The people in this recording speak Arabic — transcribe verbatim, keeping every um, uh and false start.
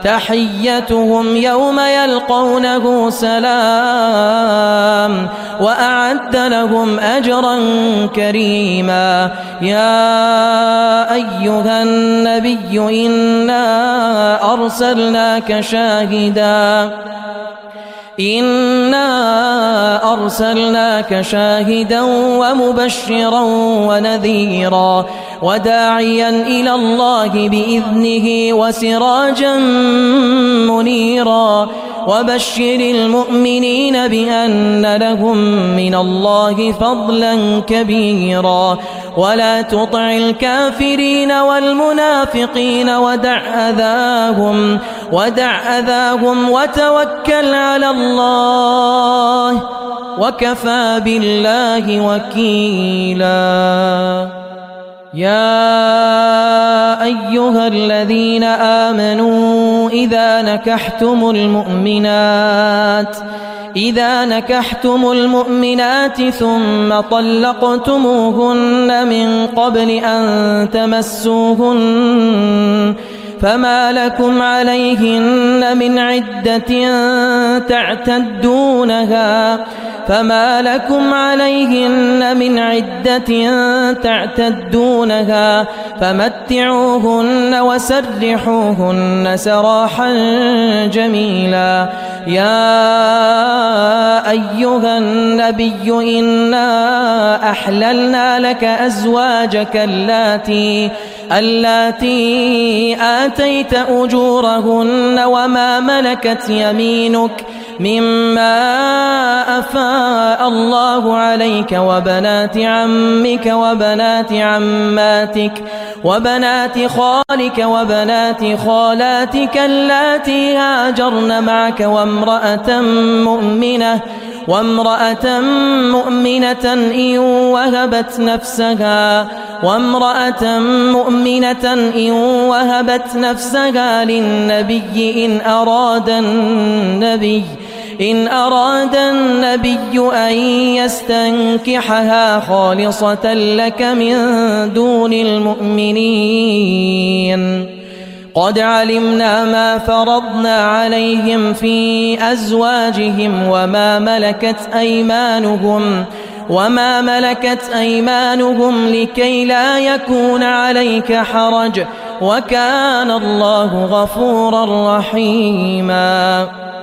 تحيتهم يوم يلقونه سلام وأعد لهم أجرا كريما. يا أيها النبي إنا أرسلناك شاهدا إنا أرسلناك شاهدا ومبشرا ونذيرا وداعيا إلى الله بإذنه وسراجا منيرا وبشر المؤمنين بأن لهم من الله فضلا كبيرا ولا تطع الكافرين والمنافقين ودع أذاهم ودع أذاهم وتوكل على الله وكفى بالله وكيلا. يا أيها الذين آمنوا إذا نكحتم المؤمنات إذا نكحتم المؤمنات ثم طلقتموهن من قبل أن تمسوهن فما لكم عليهن من عدة تعتدونها فما لكم عليهن من عدة تعتدونها فمتعوهن وسرحوهن سراحا جميلا. يا أيها النبي إنا أحللنا لك أزواجك اللاتي اللاتي آتيت أجورهن وما ملكت يمينك مما أفاء الله عليك وبنات عمك وبنات عماتك وبنات خالك وبنات خالاتك اللاتي هاجرن معك وامرأة مؤمنة وامرأة مؤمنة إن وهبت نفسها وامرأة مؤمنة إن وهبت نفسها للنبي إن أراد النبي إن أراد النبي أن يستنكحها خالصة لك من دون المؤمنين. قد علمنا ما فرضنا عليهم في أزواجهم وما ملكت أيمانهم وما ملكت أيمانهم لكي لا يكون عليك حرج وكان الله غفورا رحيما.